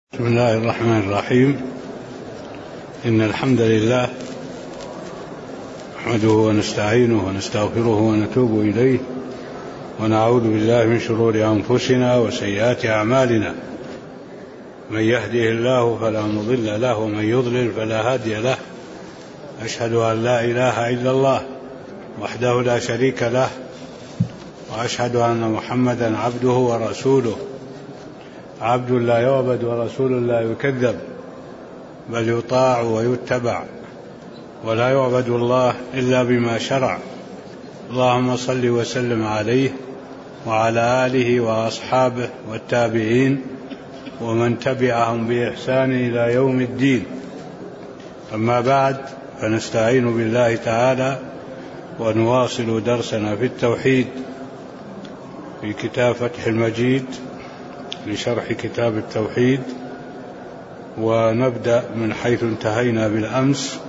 بسم الله الرحمن الرحيم. إن الحمد لله نحمده ونستعينه ونستغفره ونتوب إليه ونعوذ بالله من شرور أنفسنا وسيئات أعمالنا. من يهده الله فلا مضل له ومن يضلل فلا هادي له. أشهد أن لا إله إلا الله وحده لا شريك له، وأشهد أن محمدا عبده ورسوله، عبد لا يعبد ورسول لا يكذب، بل يطاع ويتبع، ولا يعبد الله إلا بما شرع. اللهم صل وسلم عليه وعلى آله وأصحابه والتابعين ومن تبعهم بإحسان إلى يوم الدين. أما بعد، فنستعين بالله تعالى ونواصل درسنا في التوحيد في كتاب فتح المجيد لشرح كتاب التوحيد، ونبدأ من حيث انتهينا بالأمس.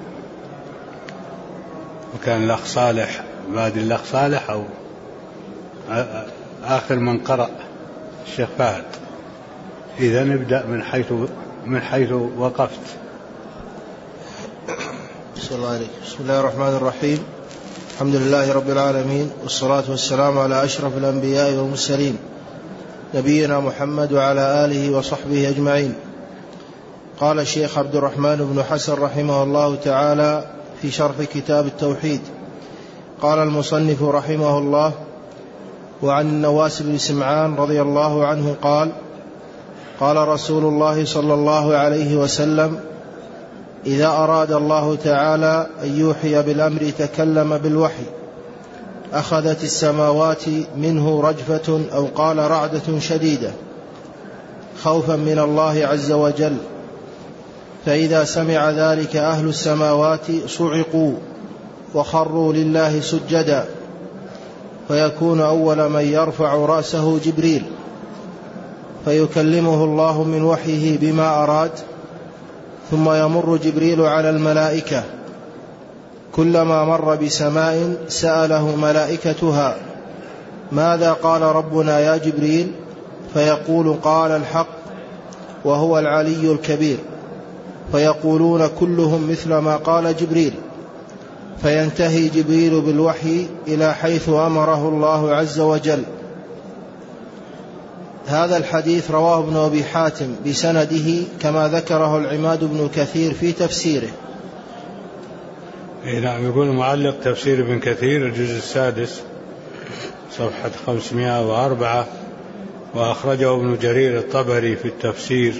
وكان الأخ صالح بعد الأخ صالح أو آخر من قرأ الشيخ فهد. إذا نبدأ من حيث وقفت. بسم الله الرحمن الرحيم. الحمد لله رب العالمين، والصلاة والسلام على أشرف الأنبياء والمرسلين، نبينا محمد وعلى آله وصحبه أجمعين. قال الشيخ عبد الرحمن بن حسن رحمه الله تعالى في شرح كتاب التوحيد، قال المصنف رحمه الله: وعن النواس بن سمعان رضي الله عنه قال: قال رسول الله صلى الله عليه وسلم: إذا أراد الله تعالى أن يوحي بالأمر تكلم بالوحي، أخذت السماوات منه رجفة أو قال رعدة شديدة خوفا من الله عز وجل، فإذا سمع ذلك أهل السماوات صعقوا وخروا لله سجدا، فيكون أول من يرفع رأسه جبريل، فيكلمه الله من وحيه بما أراد، ثم يمر جبريل على الملائكة، كلما مر بسماء سأله ملائكتها: ماذا قال ربنا يا جبريل؟ فيقول: قال الحق وهو العلي الكبير، فيقولون كلهم مثل ما قال جبريل، فينتهي جبريل بالوحي إلى حيث أمره الله عز وجل. هذا الحديث رواه ابن أبي حاتم بسنده كما ذكره العماد بن كثير في تفسيره. نعم. يقول معلق تفسير ابن كثير الجزء السادس صفحة 504، وأخرجه ابن جرير الطبري في التفسير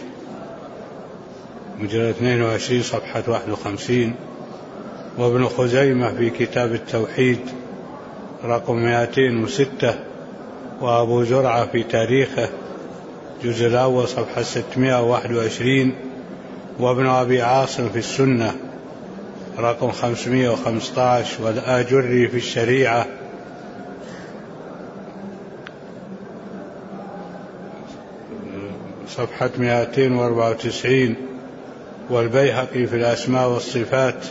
مجلد 22 صفحة 51، وابن خزيمة في كتاب التوحيد رقم 206، وأبو زرعة في تاريخه الجزء الأول صفحة 621، وابن أبي عاصم في السنة رقم 515، والآجري في الشريعة صفحة 294، والبيهقي في الأسماء والصفات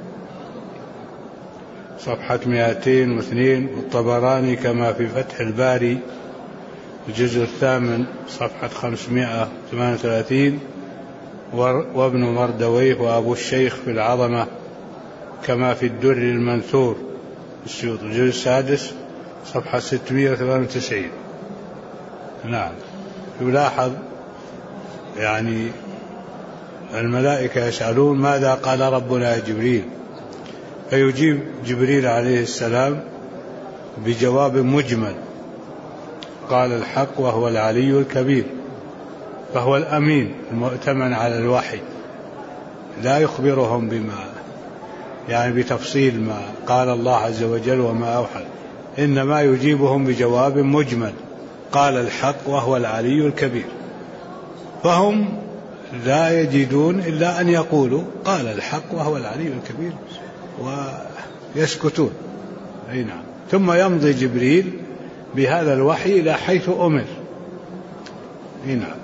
صفحة 202، والطبراني كما في فتح الباري الجزء الثامن صفحة 538، وابن مردويه وأبو الشيخ في العظمة كما في الدر المنثور السيوط الجزء السادس صفحة 698. نعم. يلاحظ يعني الملائكة يسألون: ماذا قال ربنا يا جبريل؟ فيجيب جبريل عليه السلام بجواب مجمل: قال الحق وهو العلي الكبير. فهو الأمين المؤتمن على الوحي، لا يخبرهم بتفصيل ما قال الله عز وجل وما أوحى، إنما يجيبهم بجواب مجمل: قال الحق وهو العلي الكبير. فهم لا يجدون إلا أن يقولوا قال الحق وهو العلي الكبير ويسكتون. أي نعم. ثم يمضي جبريل بهذا الوحي إلى حيث أمر. أي نعم.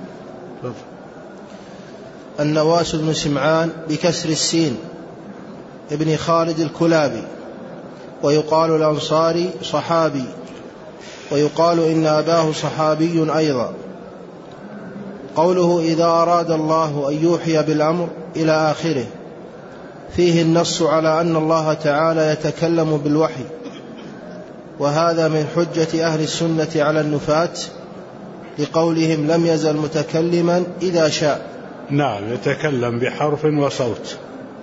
النواس بن سمعان بكسر السين ابن خالد الكلابي، ويقال الأنصاري صحابي، ويقال إن أباه صحابي أيضا. قوله إذا أراد الله أن يوحي بالأمر إلى آخره، فيه النص على أن الله تعالى يتكلم بالوحي، وهذا من حجة أهل السنة على النفاة لقولهم لم يزل متكلما إذا شاء. نعم، يتكلم بحرف وصوت،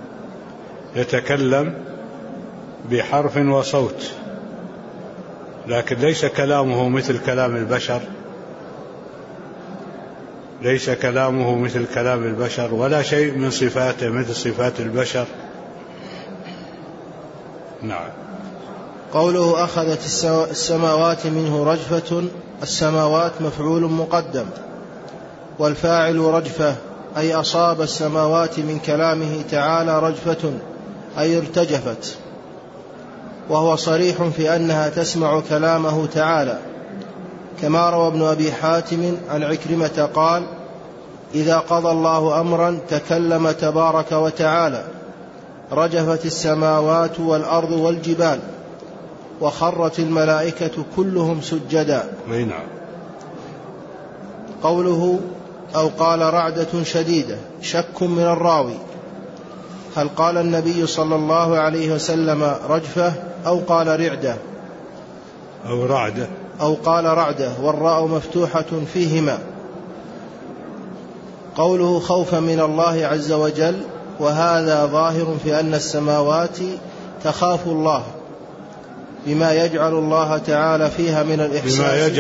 يتكلم بحرف وصوت، لكن ليس كلامه مثل كلام البشر، ليس كلامه مثل كلام البشر، ولا شيء من صفاته مثل صفات البشر. نعم. قوله أخذت السماوات منه رجفة، السماوات مفعول مقدم، والفاعل رجفة، أي أصاب السماوات من كلامه تعالى رجفة، أي ارتجفت، وهو صريح في أنها تسمع كلامه تعالى، كما روى ابن أبي حاتم عن عكرمة قال: إذا قضى الله أمرا تكلم تبارك وتعالى، رجفت السماوات والأرض والجبال، وخرت الملائكة كلهم سجدا. قوله أو قال رعدة شديدة، شك من الراوي، هل قال النبي صلى الله عليه وسلم رجفة أو قال رعدة أو رعدة أو قال رعدة، والراء مفتوحة فيهما. قوله خوفا من الله عز وجل، وهذا ظاهر في أن السماوات تخاف الله بما يجعل الله تعالى فيها من الإحساس،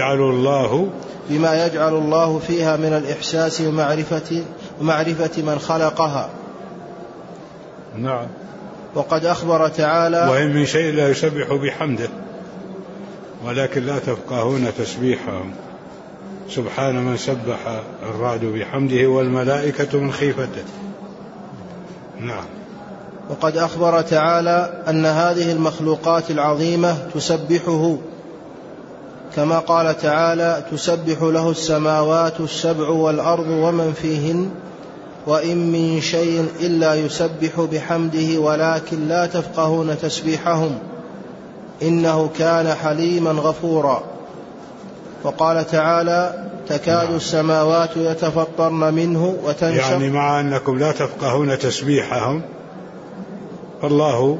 بما يجعل الله فيها من الإحساس ومعرفة من خلقها. نعم. وقد أخبر تعالى: وإن من شيء لا يسبح بحمده ولكن لا تفقهون تسبيحهم، سبحان من سبح الرعد بحمده والملائكة من خيفته. نعم. وقد أخبر تعالى أن هذه المخلوقات العظيمة تسبحه، كما قال تعالى: تسبح له السماوات السبع والأرض ومن فيهن وإن من شيء إلا يسبح بحمده ولكن لا تفقهون تسبيحهم إنه كان حليما غفورا. وقال تعالى: تكاد السماوات يتفطرن منه وتنشق، يعني مع أنكم لا تفقهون تسبيحهم فالله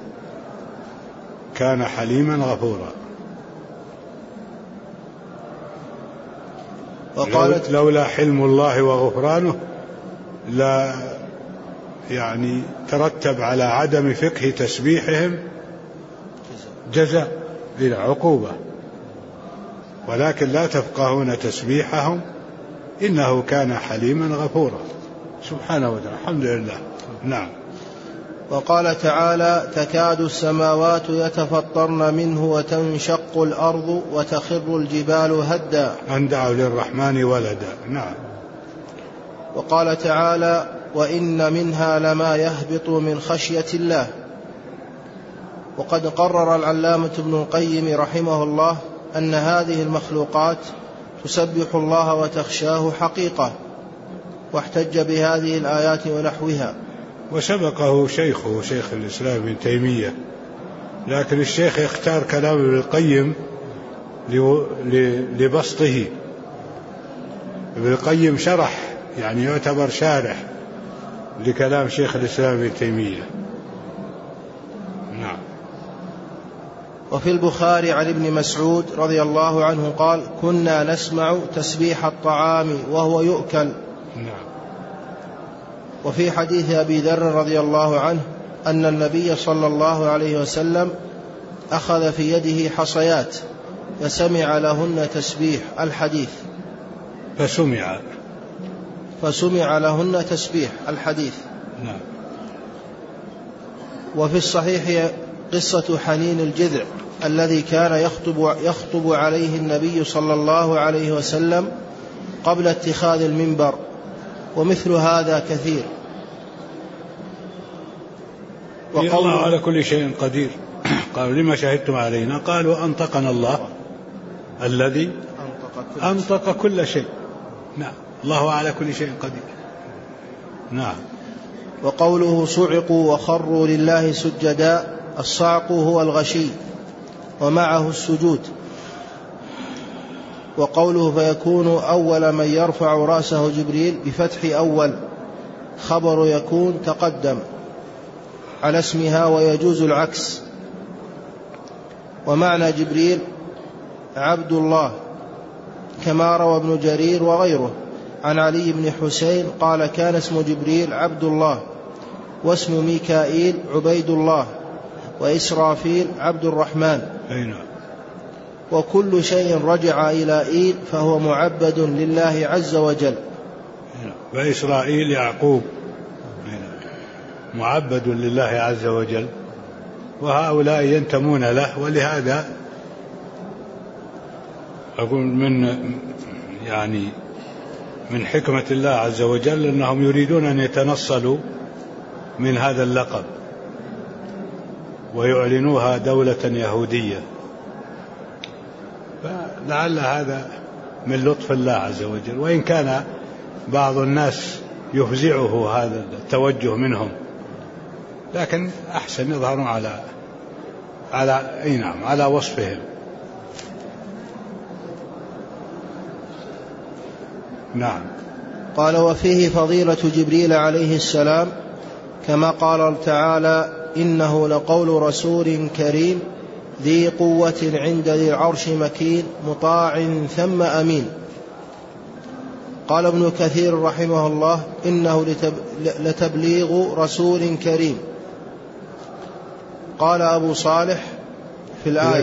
كان حليما غفورا. لولا حلم الله وغفرانه لا يعني ترتب على عدم فقه تسبيحهم جزاء إلى عقوبة، ولكن لا تفقهون تسبيحهم إنه كان حليما غفورا سبحانه وتعالى. الحمد لله. نعم. وقال تعالى: تكاد السماوات يتفطرن منه وتنشق الأرض وتخر الجبال هدا أن دعوا للرحمن ولدا. نعم. وقال تعالى: وإن منها لما يهبط من خشية الله. وقد قرر العلامة ابن القيم رحمه الله أن هذه المخلوقات تسبح الله وتخشاه حقيقة، واحتج بهذه الآيات ونحوها. وسبقه شيخه شيخ الإسلام ابن تيمية، لكن الشيخ اختار كلام ابن القيم لبسطه. ابن القيم شرح، يعني يعتبر شارح لكلام شيخ الإسلام ابن تيمية. نعم. وفي البخاري عن ابن مسعود رضي الله عنه قال: كنا نسمع تسبيح الطعام وهو يؤكل. نعم. وفي حديث أبي ذر رضي الله عنه أن النبي صلى الله عليه وسلم أخذ في يده حصيات فسمع لهن تسبيح الحديث. فسمع لهن تسبيح الحديث. نعم. وفي الصحيح قصة حنين الجذع الذي كان يخطب عليه النبي صلى الله عليه وسلم قبل اتخاذ المنبر، ومثل هذا كثير. الله على كل شيء قدير. قالوا: لما شهدتم علينا؟ قالوا: أنطقنا الله الذي أنطق كل شيء. نعم. الله على كل شيء قدير. نعم. وقوله صعقوا وخروا لله سجدا، الصعق هو الغشي ومعه السجود. وقوله فيكون أول من يرفع رأسه جبريل بفتح أول، خبر يكون تقدم على اسمها ويجوز العكس. ومعنى جبريل عبد الله، كما روى ابن جرير وغيره عن علي بن حسين قال كان اسم جبريل عبد الله، واسم ميكائيل عبيد الله، وإسرافيل عبد الرحمن. وكل شيء رجع إلى إيل فهو معبد لله عز وجل. وإسرائيل يعقوب معبد لله عز وجل، وهؤلاء ينتمون له. ولهذا أقول من حكمة الله عز وجل أنهم يريدون أن يتنصلوا من هذا اللقب ويعلنوها دولة يهودية، فلعل هذا من لطف الله عز وجل، وإن كان بعض الناس يفزعه هذا التوجه منهم، لكن أحسن يظهرون على وصفهم. نعم. قال وفيه فضيلة جبريل عليه السلام، كما قال تعالى إنه لقول رسول كريم ذي قوة عند ذي العرش مكين مطاع ثم أمين. قال ابن كثير رحمه الله إنه لتبليغ رسول كريم. قال أبو صالح في الآية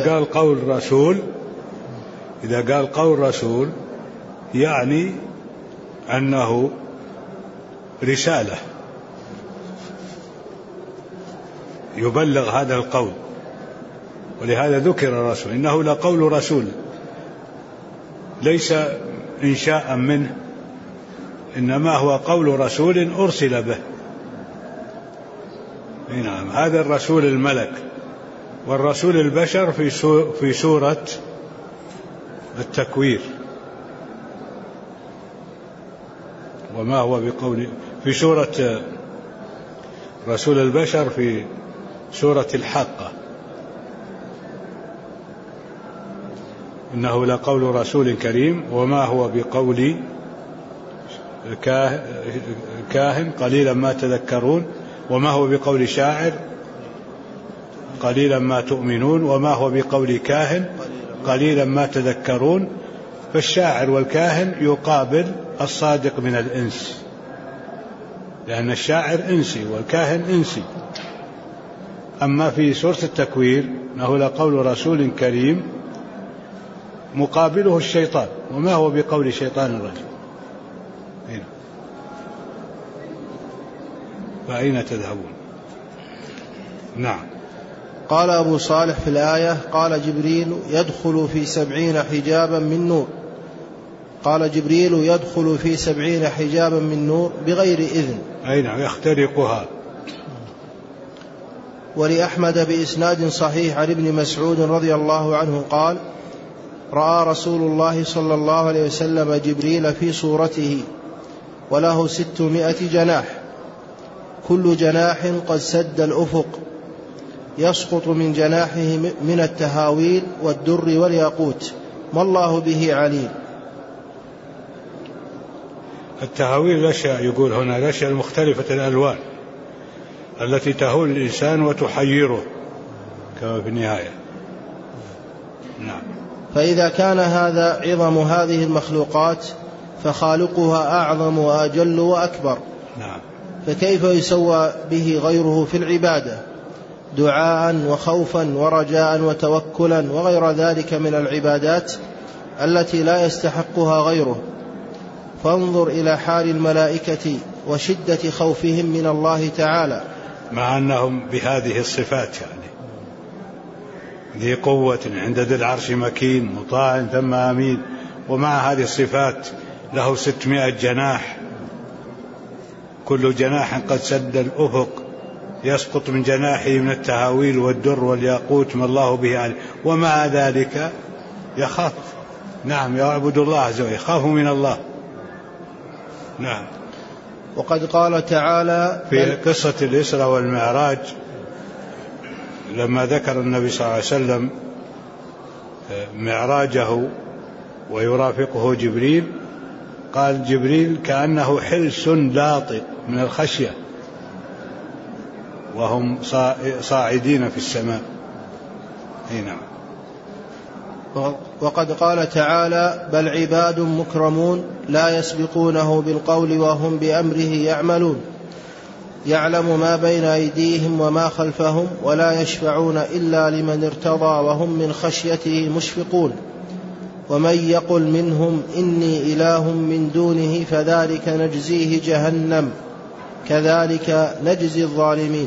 إذا قال قول رسول يعني أنه رسالة يبلغ هذا القول، ولهذا ذكر الرسول إنه لقول رسول، ليس إنشاء منه، إنما هو قول رسول أرسل به. نعم. هذا الرسول الملك، والرسول البشر في سورة التكوير، وما هو بقول في سورة رسول البشر في سورة الحاقة إنه لقول رسول كريم وما هو بقول كاهن قليلا ما تذكرون، وما هو بقول شاعر قليلا ما تؤمنون، وما هو بقول كاهن قليلا ما تذكرون. فالشاعر والكاهن يقابل الصادق من الإنس، لأن الشاعر إنسي والكاهن إنسي. أما في سورة التكوير إنه لقول رسول كريم مقابله الشيطان، وما هو بقول شيطان الرجيم. فأين تذهبون؟ نعم. قال أبو صالح في الآية قال جبريل يدخل في 70 حجابا من نور. قال جبريل يدخل في 70 حجابا من نور بغير إذن، أي نعم، يخترقها. ولأحمد بإسناد صحيح عن ابن مسعود رضي الله عنه قال رأى رسول الله صلى الله عليه وسلم جبريل في صورته وله 600 جناح، كل جناح قد سد الأفق، يسقط من جناحه من التهاويل والدر والياقوت، ما الله به عليم. التهاويل الأشياء، يقول هنا الأشياء المختلفة الألوان التي تهول الإنسان وتحيره كما في النهاية. نعم. فإذا كان هذا عظم هذه المخلوقات فخالقها أعظم وأجل وأكبر. نعم. فكيف يسوى به غيره في العبادة دعاء وخوفا ورجاء وتوكلا وغير ذلك من العبادات التي لا يستحقها غيره. فانظر إلى حال الملائكة وشدة خوفهم من الله تعالى، مع أنهم بهذه الصفات، يعني ذي قوة عند ذي العرش مكين مطاع ثم أمين، ومع هذه الصفات له 600 جناح، كل جناح قد سد الأفق، يسقط من جناحه من التهاويل والدر والياقوت ما الله به عليه، ومع ذلك يخاف. نعم، يعبد الله عز وجل، يخاف من الله. نعم. وقد قال تعالى في قصة الإسراء والمعراج لما ذكر النبي صلى الله عليه وسلم معراجه ويرافقه جبريل، قال جبريل كأنه حلس لاطئ من الخشية وهم صاعدين في السماء. نعم. وقد قال تعالى: بل عباد مكرمون لا يسبقونه بالقول وهم بأمره يعملون، يعلم ما بين أيديهم وما خلفهم ولا يشفعون إلا لمن ارتضى وهم من خشيته مشفقون، ومن يقل منهم إني إله من دونه فذلك نجزيه جهنم كذلك نجزي الظالمين.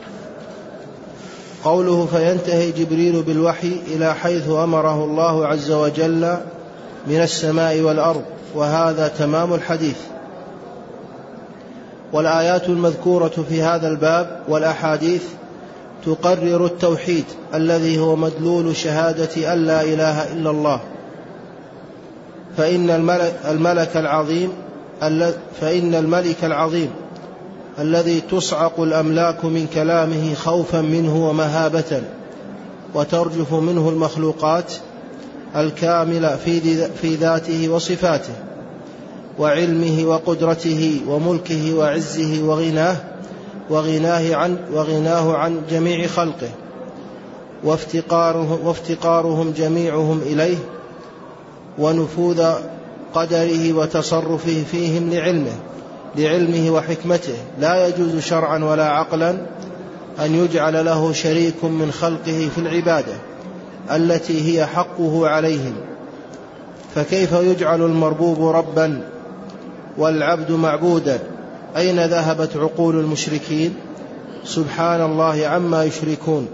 قوله فينتهي جبريل بالوحي إلى حيث أمره الله عز وجل من السماء والأرض، وهذا تمام الحديث. والآيات المذكورة في هذا الباب والأحاديث تقرر التوحيد الذي هو مدلول شهادة أن لا إله إلا الله، فإن الملك العظيم الذي تصعق الأملاك من كلامه خوفا منه ومهابة وترجف منه المخلوقات، الكامل في ذاته وصفاته وعلمه وقدرته وملكه وعزه وغناه عن جميع خلقه، وافتقارهم جميعهم إليه، ونفوذ قدره وتصرفه فيهم لعلمه وحكمته. لا يجوز شرعا ولا عقلا أن يجعل له شريك من خلقه في العبادة التي هي حقه عليهم، فكيف يجعل المربوب ربا والعبد معبودا؟ أين ذهبت عقول المشركين؟ سبحان الله عما يشركون.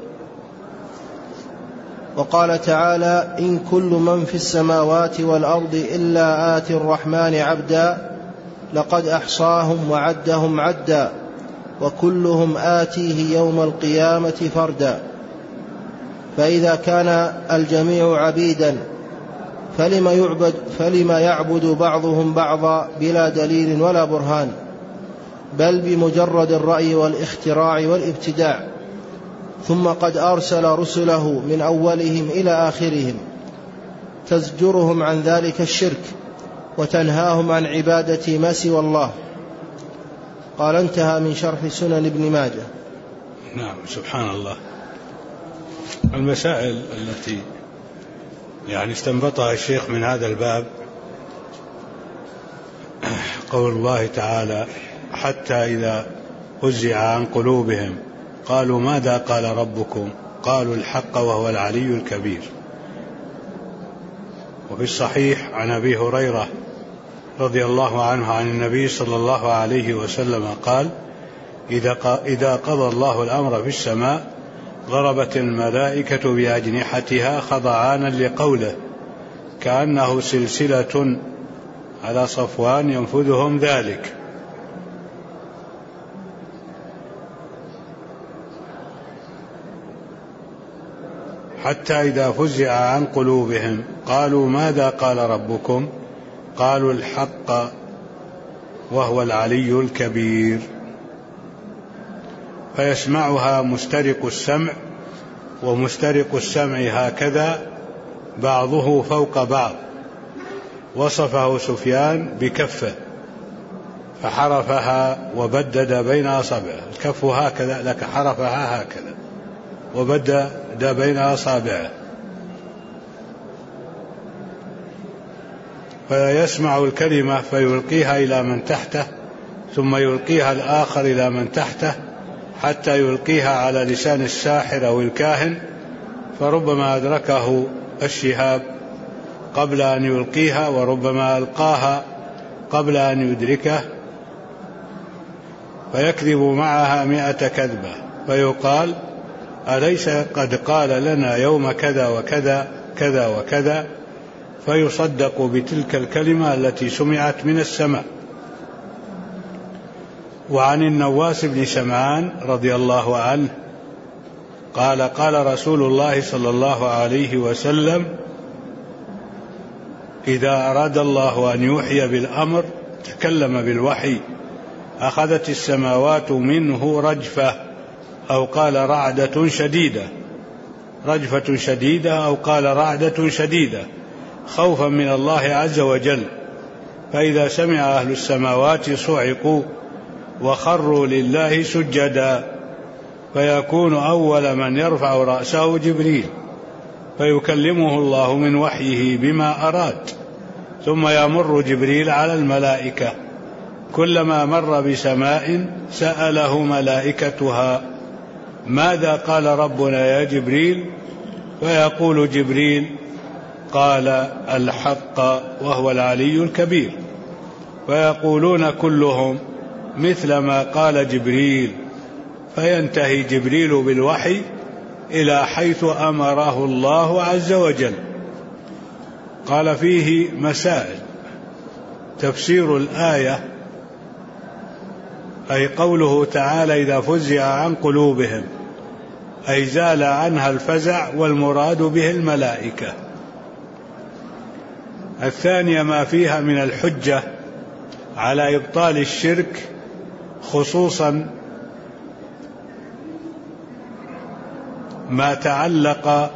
وقال تعالى: إن كل من في السماوات والأرض إلا آتي الرحمن عبدا لقد أحصاهم وعدهم عدا وكلهم آتيه يوم القيامة فردا. فإذا كان الجميع عبيدا فلما يعبد بعضهم بعضا بلا دليل ولا برهان، بل بمجرد الرأي والاختراع والابتداع، ثم قد أرسل رسله من أولهم إلى آخرهم تزجرهم عن ذلك الشرك وتنهاهم عن عبادة ما سوى الله. قال: انتهى من شرح سنن ابن ماجه. نعم. سبحان الله. المسائل التي استنبطها الشيخ من هذا الباب: قول الله تعالى: حتى إذا فزع عن قلوبهم قالوا ماذا قال ربكم قالوا الحق وهو العلي الكبير. وفي الصحيح عن أبي هريرة رضي الله عنه عن النبي صلى الله عليه وسلم قال: إذا قضى الله الأمر في السماء ضربت الملائكة بأجنحتها خضعانا لقوله كأنه سلسلة على صفوان ينفذهم ذلك. حتى إذا فزع عن قلوبهم قالوا ماذا قال ربكم قالوا الحق وهو العلي الكبير. فيسمعها مسترق السمع، ومسترق السمع هكذا بعضه فوق بعض. وصفه سفيان بكفه فحرفها وبدد بين أصابعه، الكف هكذا لك حرفها هكذا وبدد بين أصابعه. فيسمع الكلمة فيلقيها إلى من تحته، ثم يلقيها الآخر إلى من تحته، حتى يلقيها على لسان الساحر أو الكاهن، فربما أدركه الشهاب قبل أن يلقيها، وربما ألقاها قبل أن يدركه، فيكذب معها 100 كذبة، فيقال: أليس قد قال لنا يوم كذا وكذا كذا وكذا؟ فيصدق بتلك الكلمة التي سمعت من السماء. وعن النواس بن سمعان رضي الله عنه قال: قال رسول الله صلى الله عليه وسلم: إذا أراد الله أن يوحي بالأمر تكلم بالوحي، أخذت السماوات منه رجفة، أو قال رعدة شديدة، رجفة شديدة، أو قال رعدة شديدة، خوفا من الله عز وجل، فإذا سمع أهل السماوات صعقوا وخروا لله سجدا، فيكون أول من يرفع رأسه جبريل، فيكلمه الله من وحيه بما أراد، ثم يمر جبريل على الملائكة، كلما مر بسماء سأله ملائكتها: ماذا قال ربنا يا جبريل؟ فيقول جبريل: قال الحق وهو العلي الكبير. فيقولون كلهم مثل ما قال جبريل، فينتهي جبريل بالوحي إلى حيث أمره الله عز وجل. قال فيه مسائل: تفسير الآية، أي قوله تعالى: إذا فزع عن قلوبهم، أي زال عنها الفزع، والمراد به الملائكة. الثانية ما فيها من الحجة على إبطال الشرك، خصوصا ما تعلق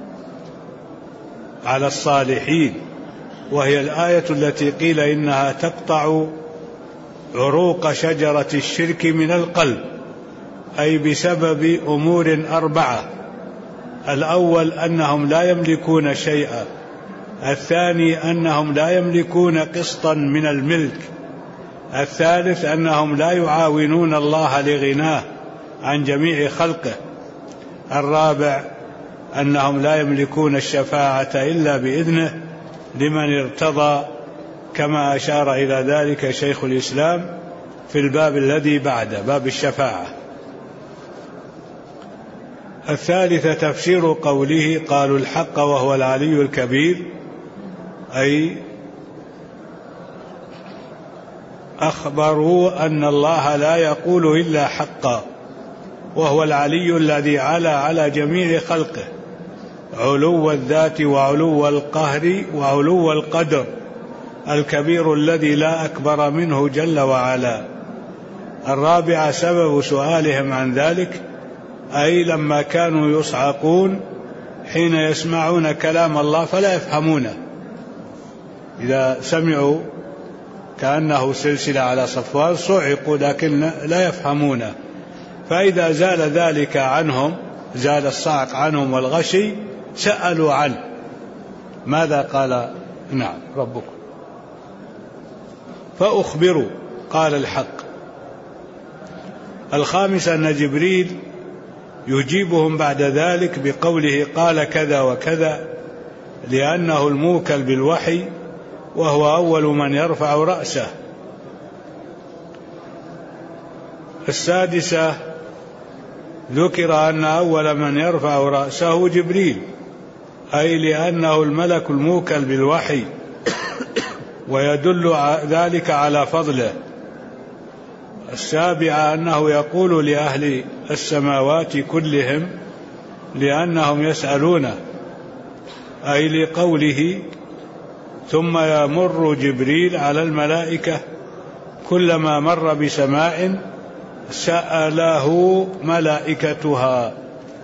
على الصالحين، وهي الآية التي قيل إنها تقطع عروق شجرة الشرك من القلب، أي بسبب أمور 4: الأول أنهم لا يملكون شيئا، الثاني أنهم لا يملكون قسطا من الملك، الثالث أنهم لا يعاونون الله لغناه عن جميع خلقه، الرابع أنهم لا يملكون الشفاعة إلا بإذنه لمن ارتضى، كما أشار إلى ذلك شيخ الإسلام في الباب الذي بعد باب الشفاعة. الثالثة تفسير قوله: قالوا الحق وهو العلي الكبير، أي أخبروا أن الله لا يقول إلا حقا، وهو العلي الذي علا على جميع خلقه، علو الذات وعلو القهر وعلو القدر، الكبير الذي لا أكبر منه جل وعلا. الرابعة سبب سؤالهم عن ذلك، أي لما كانوا يصعقون حين يسمعون كلام الله فلا يفهمونه، إذا سمعوا كأنه سلسلة على صفوان صعقوا لكن لا يفهمونه، فإذا زال ذلك عنهم، زال الصعق عنهم والغشي، سألوا عنه: ماذا قال نعم ربكم؟ فأخبروا قال الحق. الخامسة أن جبريل يجيبهم بعد ذلك بقوله قال كذا وكذا، لأنه الموكل بالوحي، وهو أول من يرفع رأسه. السادسة ذكر أن أول من يرفع رأسه جبريل، أي لأنه الملك الموكل بالوحي، ويدل ذلك على فضله. السابعة أنه يقول لأهل السماوات كلهم لأنهم يسألونه، أي لقوله: ثم يمر جبريل على الملائكة، كلما مر بسماء سأله ملائكتها.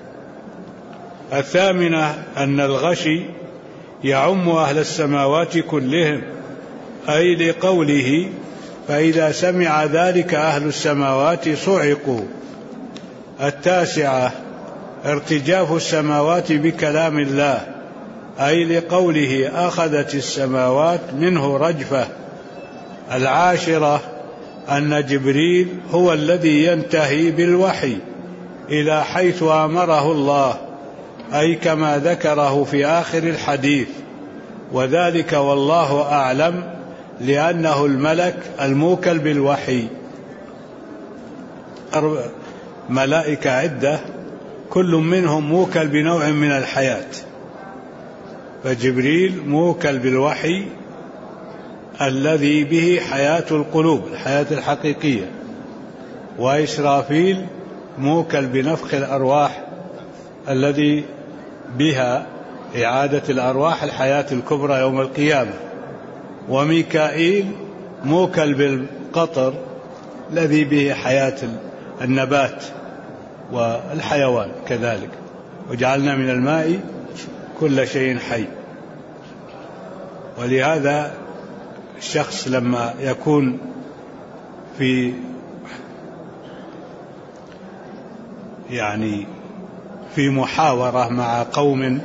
الثامنة أن الغشي يعم أهل السماوات كلهم، أي لقوله: فإذا سمع ذلك أهل السماوات صعقوا. التاسعة ارتجاف السماوات بكلام الله، أي لقوله: أخذت السماوات منه رجفة. العاشرة أن جبريل هو الذي ينتهي بالوحي إلى حيث أمره الله، أي كما ذكره في آخر الحديث، وذلك والله أعلم لأنه الملك الموكل بالوحي. ملائكة عدة، كل منهم موكل بنوع من الحياة، فجبريل موكل بالوحي الذي به حياة القلوب، الحياة الحقيقية، وإسرافيل موكل بنفخ الأرواح الذي بها إعادة الأرواح الحياة الكبرى يوم القيامة، وميكائيل موكل بالقطر الذي به حياة النبات والحيوان كذلك، وجعلنا من الماء كل شيء حي. ولهذا الشخص لما يكون في محاورة مع قوم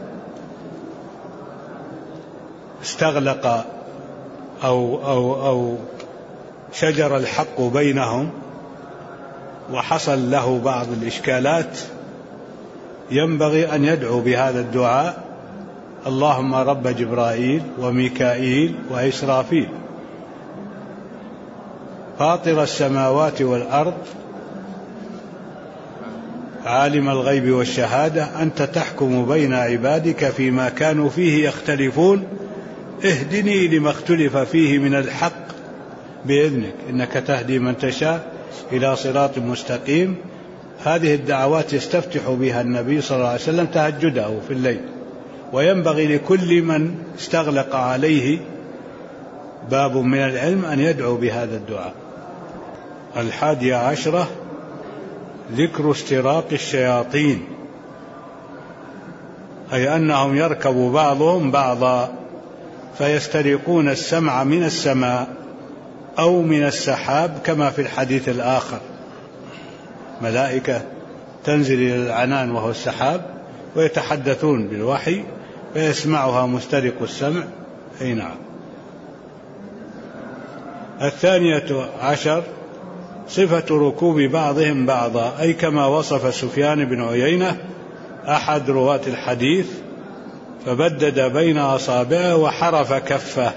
استغلق أو شجر الحق بينهم وحصل له بعض الإشكالات، ينبغي أن يدعو بهذا الدعاء: اللهم رب جبرائيل وميكائيل وإسرافيل فاطر السماوات والأرض عالم الغيب والشهادة أنت تحكم بين عبادك فيما كانوا فيه يختلفون اهدني لما اختلف فيه من الحق بإذنك إنك تهدي من تشاء إلى صراط مستقيم. هذه الدعوات يستفتح بها النبي صلى الله عليه وسلم تهجده في الليل، وينبغي لكل من استغلق عليه باب من العلم أن يدعو بهذا الدعاء. 11 ذكر استراق الشياطين، أي أنهم يركب بعضهم بعضا فيسترقون السمع من السماء أو من السحاب، كما في الحديث الآخر: ملائكة تنزل إلى العنان وهو السحاب ويتحدثون بالوحي فيسمعها مسترق السمع. أي نعم. 12 صفة ركوب بعضهم بعضا، أي كما وصف سفيان بن عيينة أحد رواة الحديث فبدد بين أصابعه وحرف كفه.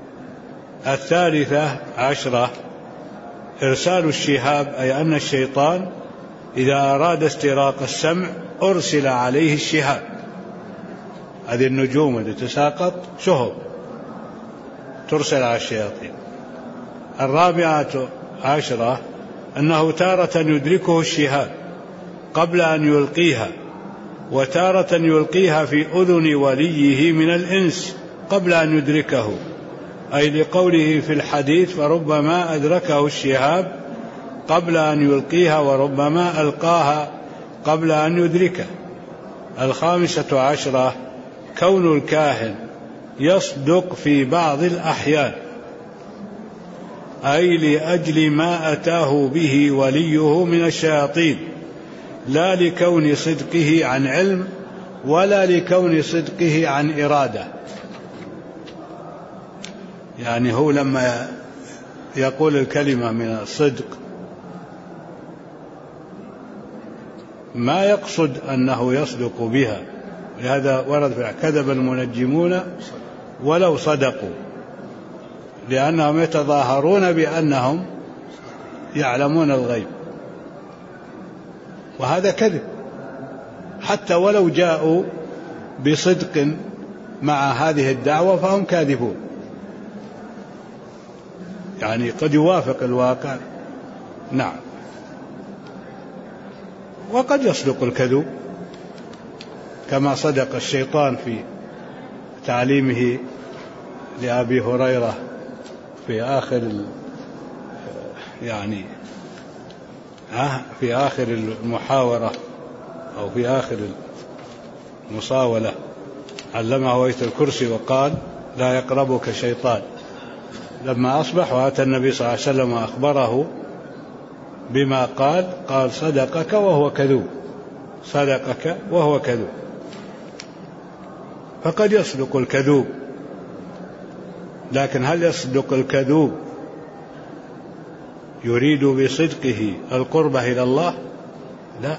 13 إرسال الشهاب، أي أن الشيطان إذا أراد استراق السمع أرسل عليه الشهاب، هذه النجوم التي تساقط شهب ترسل على الشياطين. 14 أنه تارة يدركه الشهاب قبل أن يلقيها، وتارة يلقيها في أذن وليه من الإنس قبل أن يدركه، أي لقوله في الحديث: فربما أدركه الشهاب قبل أن يلقيها وربما ألقاها قبل أن يدركه. 15 كون الكاهن يصدق في بعض الأحيان، أي لأجل ما أتاه به وليه من الشياطين، لا لكون صدقه عن علم ولا لكون صدقه عن إرادة. يعني هو لما يقول الكلمة من الصدق ما يقصد أنه يصدق بها، لهذا ورد في كذب المنجمون ولو صدقوا، لأنهم يتظاهرون بأنهم يعلمون الغيب، وهذا كذب حتى ولو جاءوا بصدق مع هذه الدعوة فهم كاذبون. يعني قد يوافق الواقع، نعم، وقد يصدق الكذوب كما صدق الشيطان في تعليمه لأبي هريرة في آخر في آخر المحاورة أو في آخر المصاولة علمه آية الكرسي وقال: لا يقربك شيطان. لما أصبح وأتى النبي صلى الله عليه وسلم وأخبره بما قال: صدقك وهو كذوب، صدقك وهو كذوب. فقد يصدق الكذوب، لكن هل يصدق الكذوب يريد بصدقه القربة إلى الله؟ لا،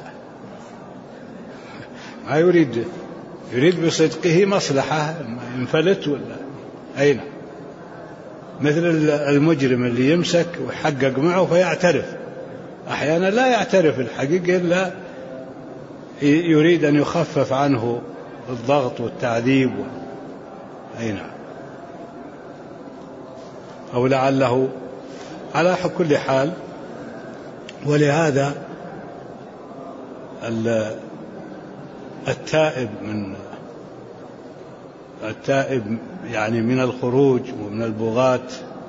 ما يريد بصدقه مصلحة ينفلت ولا أين، مثل المجرم اللي يمسك ويحقق معه فيعترف، أحيانا لا يعترف الحقيقة إلا يريد أن يخفف عنه الضغط والتعذيب أين، أو لعله على كل حال. ولهذا التائب يعني من الخروج ومن البغاة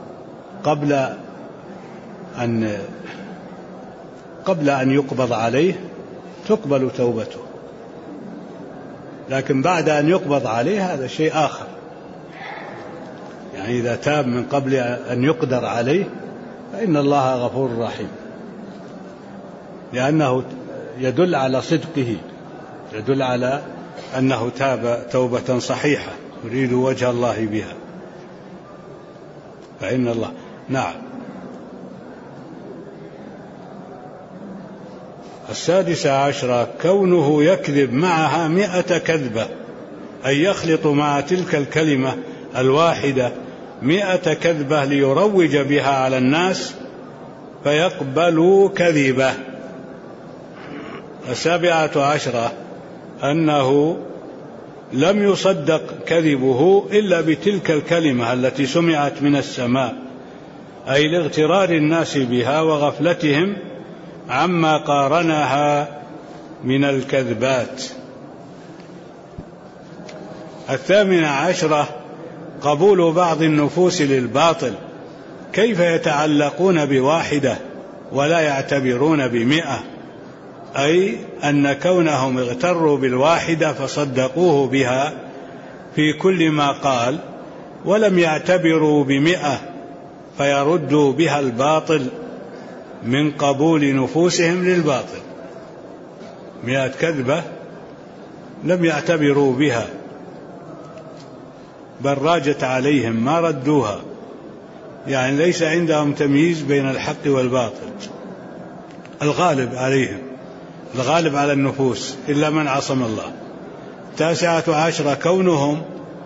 قبل أن يقبض عليه تقبل توبته، لكن بعد أن يقبض عليه هذا شيء آخر. يعني إذا تاب من قبل أن يقدر عليه فإن الله غفور رحيم، لأنه يدل على صدقه، يدل على أنه تاب توبة صحيحة يريد وجه الله بها، فإن الله. نعم. 16 كونه يكذب معها 100 كذبة، أي يخلط مع تلك الكلمة الواحدة 100 كذبة ليروج بها على الناس فيقبلوا كذبه. 17 أنه لم يصدق كذبه إلا بتلك الكلمة التي سمعت من السماء، أي لاغترار الناس بها وغفلتهم عما قارنها من الكذبات. 18 قبول بعض النفوس للباطل، كيف يتعلقون بواحدة ولا يعتبرون ب100، أي أن كونهم اغتروا بالواحدة فصدقوه بها في كل ما قال ولم يعتبروا ب100 فيردوا بها الباطل من قبول نفوسهم للباطل. 100 كذبة لم يعتبروا بها بل راجت عليهم ما ردوها، يعني ليس عندهم تمييز بين الحق والباطل، الغالب عليهم، الغالب على النفوس إلا من عصم الله. 19 كونهم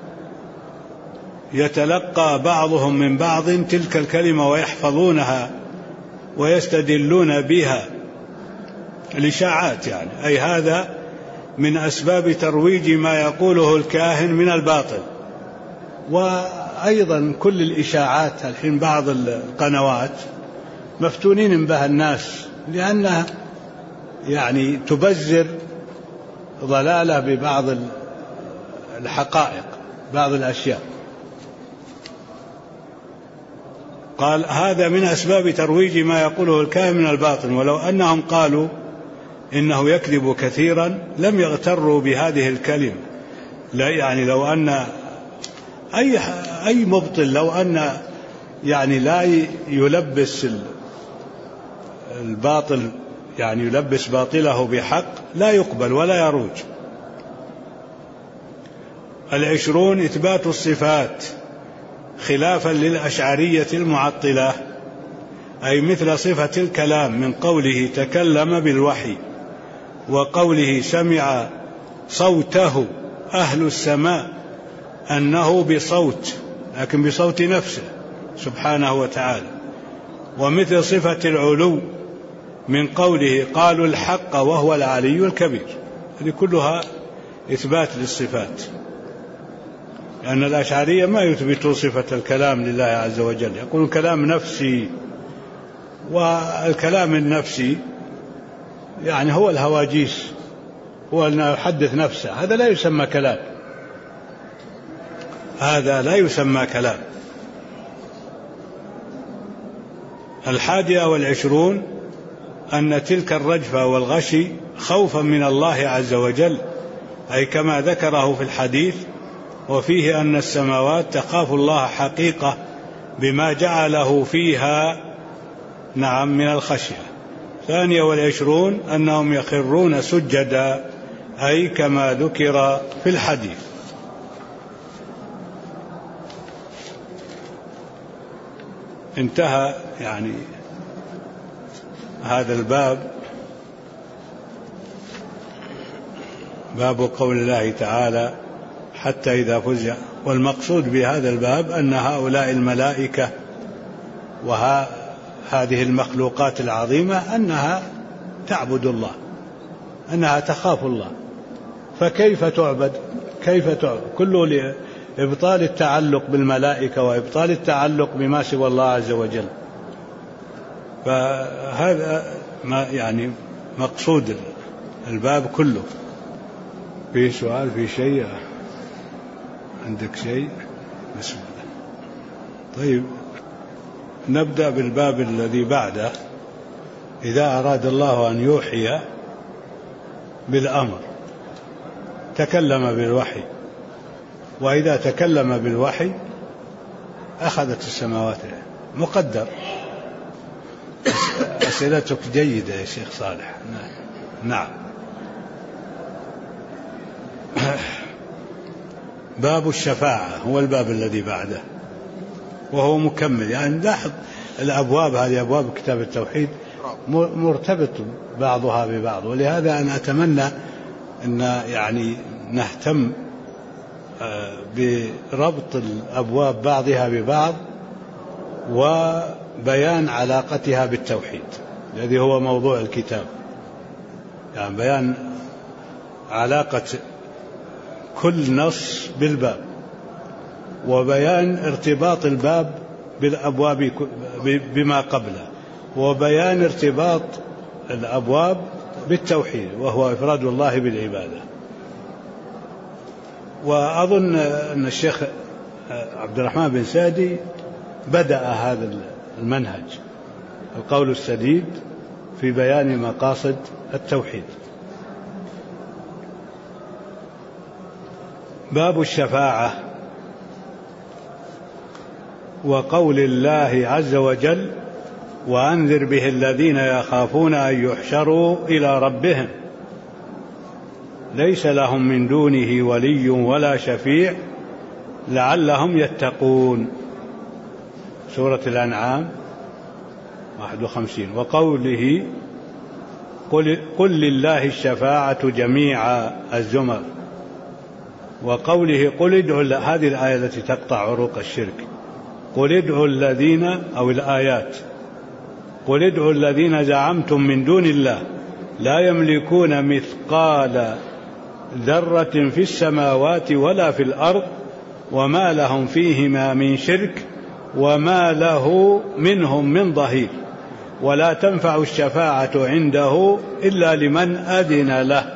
يتلقى بعضهم من بعض تلك الكلمة ويحفظونها ويستدلون بها الإشاعات، يعني أي هذا من أسباب ترويج ما يقوله الكاهن من الباطل. وأيضا كل الإشاعات الحين بعض القنوات مفتونين بها الناس لأنها يعني تبذر ضلالة ببعض الحقائق، بعض الأشياء. قال هذا من أسباب ترويج ما يقوله الكاهن من الباطل، ولو أنهم قالوا إنه يكذب كثيرا لم يغتروا بهذه الكلمة. لا يعني لو أن أي مبطل لو أن يعني لا يلبس الباطل، يعني يلبس باطله بحق، لا يقبل ولا يروج. 20 إثبات الصفات خلافا للأشعرية المعطلة، أي مثل صفة الكلام من قوله تكلم بالوحي وقوله سمع صوته أهل السماء أنه بصوت، لكن بصوت نفسه سبحانه وتعالى. ومثل صفة العلو من قوله قالوا الحق وهو العلي الكبير. هذه كلها إثبات للصفات، لأن الأشعرية ما يثبتون صفة الكلام لله عز وجل، يقولون كلام نفسي، والكلام النفسي يعني هو الهواجيس، هو أن يحدث نفسه، هذا لا يسمى كلام، هذا لا يسمى كلام. 21 أن تلك الرجفة والغشي خوفا من الله عز وجل، أي كما ذكره في الحديث وفيه أن السماوات تخاف الله حقيقة بما جعله فيها نعم من الخشية. 22 أنهم يخرون سجدا، أي كما ذكر في الحديث. انتهى يعني هذا الباب، باب قول الله تعالى حتى إذا فزع. والمقصود بهذا الباب أن هؤلاء الملائكة وهذه المخلوقات العظيمة أنها تعبد الله، أنها تخاف الله، فكيف تعبد؟ كيف تعبد؟ كله لإبطال التعلق بالملائكة وإبطال التعلق بما سوى الله عز وجل. فهذا ما يعني مقصود الباب كله. في سؤال، في شيء عندك شيء؟ بسم الله. طيب نبدأ بالباب الذي بعده. إذا أراد الله أن يوحي بالأمر تكلم بالوحي، وإذا تكلم بالوحي أخذت السماوات مقدر. أسئلتك جيدة يا شيخ صالح. نعم. باب الشفاعة هو الباب الذي بعده وهو مكمل. يعني لاحظ الأبواب هذه أبواب كتاب التوحيد مرتبط بعضها ببعض، ولهذا أنا أتمنى أن يعني نهتم بربط الأبواب بعضها ببعض وبيان علاقتها بالتوحيد الذي هو موضوع الكتاب. يعني بيان علاقة كل نص بالباب، وبيان ارتباط الباب بالأبواب بما قبله، وبيان ارتباط الأبواب بالتوحيد وهو إفراد الله بالعبادة. وأظن أن الشيخ عبد الرحمن بن سعدي بدأ هذا المنهج، القول السديد في بيان مقاصد التوحيد. باب الشفاعة وقول الله عز وجل: وأنذر به الذين يخافون أن يحشروا إلى ربهم ليس لهم من دونه ولي ولا شفيع لعلهم يتقون. سورة الأنعام 51. وقوله: قل لله الشفاعة جميعا الزمر. وقوله: قل ادعوا، هذه الآية التي تقطع عروق الشرك. قل ادعوا الذين، أو الآيات: قل ادعوا الذين زعمتم من دون الله لا يملكون مثقال ذرة في السماوات ولا في الأرض وما لهم فيهما من شرك وما له منهم من ظهير ولا تنفع الشفاعة عنده إلا لمن أذن له.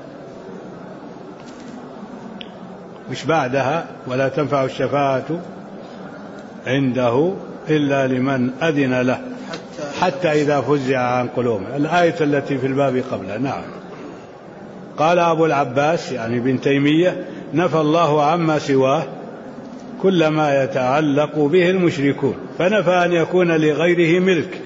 مش بعدها: ولا تنفع الشفاعة عنده إلا لمن أذن له حتى إذا فزع عن قلوبهم. الآية التي في الباب قبلها. نعم. قال أبو العباس يعني ابن تيمية: نفى الله عما سواه كل ما يتعلق به المشركون، فنفى أن يكون لغيره ملك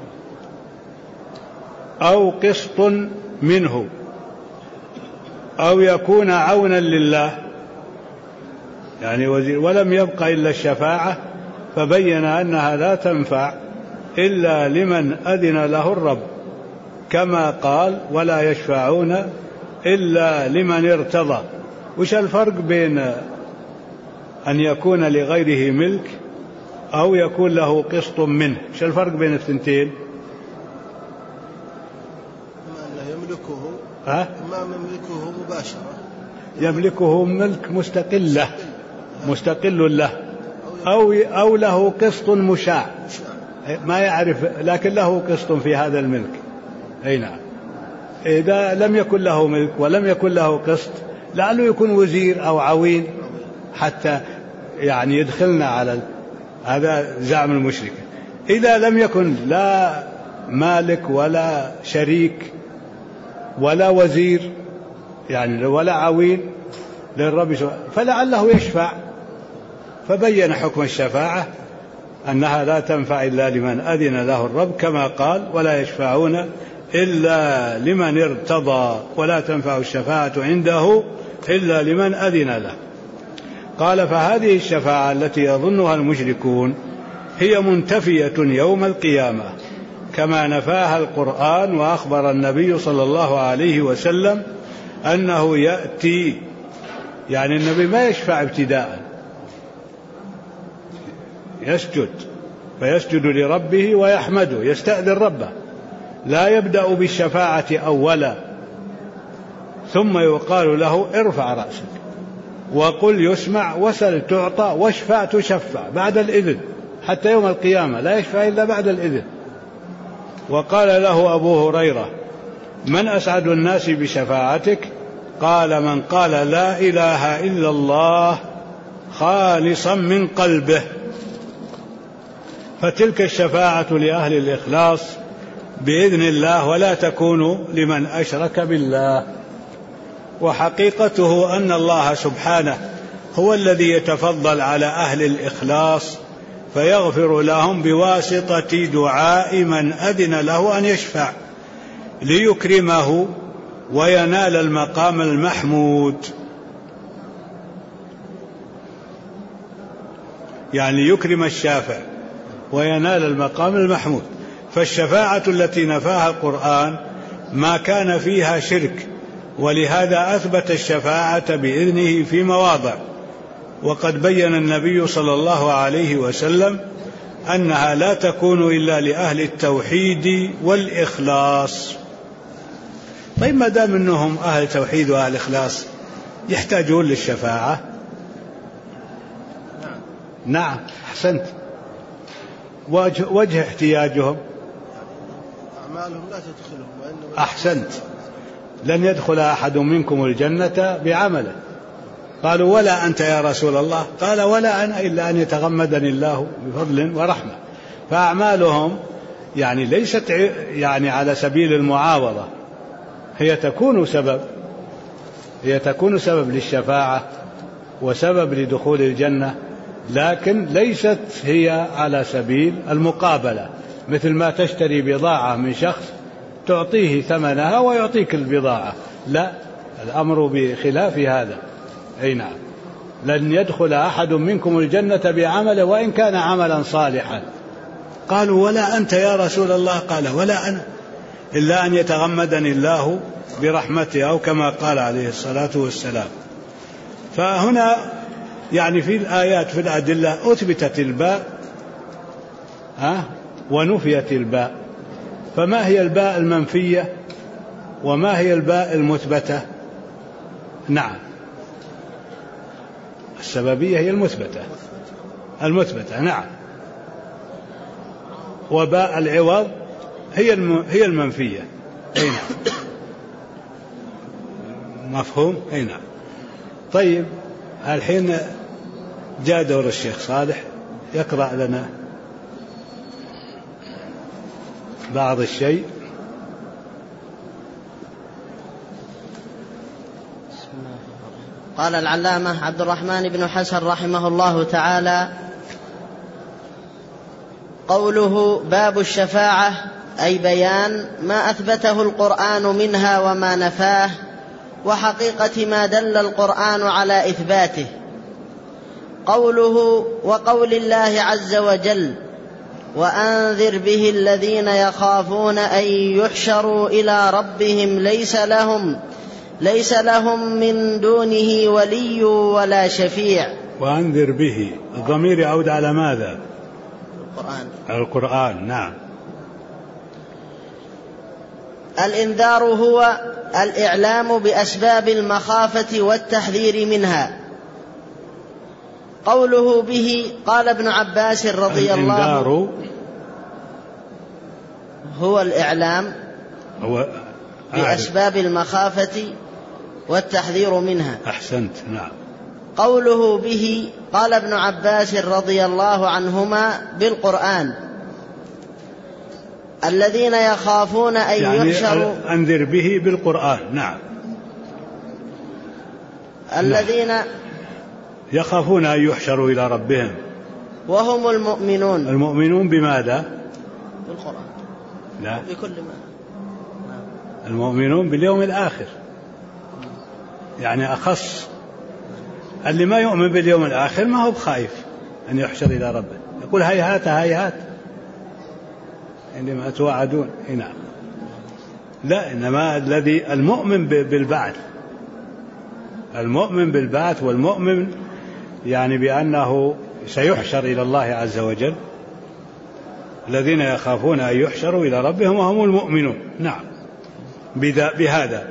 أو قسط منه أو يكون عونا لله يعني وزير، ولم يبق إلا الشفاعة، فبين أنها لا تنفع إلا لمن أذن له الرب، كما قال: ولا يشفعون إلا لمن ارتضى. وش الفرق بين أن يكون لغيره ملك أو يكون له قسط منه؟ وش الفرق بين الثنتين؟ ما يملكه ما يملكه مباشرة، يملكه ملك مستقل له، أو له قسط مشاع ما يعرف، لكن له قسط في هذا الملك. أي نعم. إذا لم يكن له ملك ولم يكن له قسط لعله يكون وزير أو عوين حتى يعني يدخلنا على هذا زعم المشرك. إذا لم يكن لا مالك ولا شريك ولا وزير يعني ولا عوين للرب فلعله يشفع، فبين حكم الشفاعة أنها لا تنفع إلا لمن أذن له الرب، كما قال: ولا يشفعون إلا لمن ارتضى ولا تنفع الشفاعة عنده إلا لمن أذن له. قال: فهذه الشفاعة التي يظنها المشركون هي منتفية يوم القيامة كما نفاها القرآن، وأخبر النبي صلى الله عليه وسلم أنه يأتي، يعني النبي ما يشفع ابتداء، يسجد فيسجد لربه ويحمده، يستأذن ربه، لا يبدأ بالشفاعة أولا، ثم يقال له: ارفع رأسك وقل يسمع وسل تعطى واشفع تشفع، بعد الإذن. حتى يوم القيامة لا يشفع إلا بعد الإذن. وقال له أبو هريرة: من أسعد الناس بشفاعتك؟ قال: من قال لا إله إلا الله خالصا من قلبه. فتلك الشفاعة لأهل الإخلاص بإذن الله، ولا تكون لمن أشرك بالله. وحقيقته أن الله سبحانه هو الذي يتفضل على أهل الإخلاص فيغفر لهم بواسطة دعاء من أذن له أن يشفع ليكرمه وينال المقام المحمود، يعني يكرم الشافع وينال المقام المحمود. فالشفاعة التي نفاها القرآن ما كان فيها شرك، ولهذا أثبت الشفاعة بإذنه في مواضع، وقد بين النبي صلى الله عليه وسلم أنها لا تكون إلا لأهل التوحيد والإخلاص. طيب ما دام أنهم أهل توحيد وأهل إخلاص يحتاجون للشفاعة؟ نعم أحسنت. وجه احتياجهم أعمالهم لا تدخلهم، أحسنت. لن يدخل أحد منكم الجنة بعمله. قالوا ولا أنت يا رسول الله؟ قال ولا أنا إلا أن يتغمدني الله بفضل ورحمة. فأعمالهم يعني ليست يعني على سبيل المعاوضة، هي تكون سبب للشفاعة وسبب لدخول الجنة، لكن ليست هي على سبيل المقابلة، مثل ما تشتري بضاعة من شخص تعطيه ثمنها ويعطيك البضاعة، لا، الأمر بخلاف هذا. أي نعم، لن يدخل أحد منكم الجنة بعمله وإن كان عملا صالحا. قالوا ولا أنت يا رسول الله؟ قال ولا أنا إلا أن يتغمدني الله برحمته، أو كما قال عليه الصلاة والسلام. فهنا يعني في الآيات في الأدلة أثبتت الباء ونفيت الباء. فما هي الباء المنفية وما هي الباء المثبتة؟ نعم، السببية هي المثبتة نعم، وباء العوض هي المنفية. أي نعم، مفهوم؟ أي نعم. طيب الحين جاء دور الشيخ صالح يقرأ لنا بعض الشيء. قال العلامة عبد الرحمن بن حسن رحمه الله تعالى: قوله باب الشفاعة أي بيان ما أثبته القرآن منها وما نفاه، وحقيقة ما دل القرآن على إثباته. قوله وقول الله عز وجل: وأنذر به الذين يخافون أن يحشروا إلى ربهم ليس لهم من دونه ولي ولا شفيع. وأنذر به، الضمير يعود على ماذا؟ القرآن. نعم. الإنذار هو الإعلام بأسباب المخافة والتحذير منها. قوله به، قال ابن عباس رضي الله عنه: هو الإعلام بأسباب المخافة والتحذير منها. أحسنت. نعم. قوله به، قال ابن عباس رضي الله عنهما: بالقرآن الذين يخافون أن يحشروا، أنذر به بالقرآن. نعم. الذين يخافون أن يحشروا إلى ربهم وهم المؤمنون. المؤمنون بماذا؟ بالقرآن. لا، بكل ما. المؤمنون باليوم الآخر، يعني أخص. اللي ما يؤمن باليوم الآخر ما هو بخايف أن يحشر إلى ربه، يقول هيهات هيهات عندما توعدون. نعم. لا، إنما الذي المؤمن بالبعث، المؤمن بالبعث والمؤمن يعني بأنه سيحشر إلى الله عز وجل، الذين يخافون أن يحشروا إلى ربهم وهم المؤمنون. نعم، بهذا.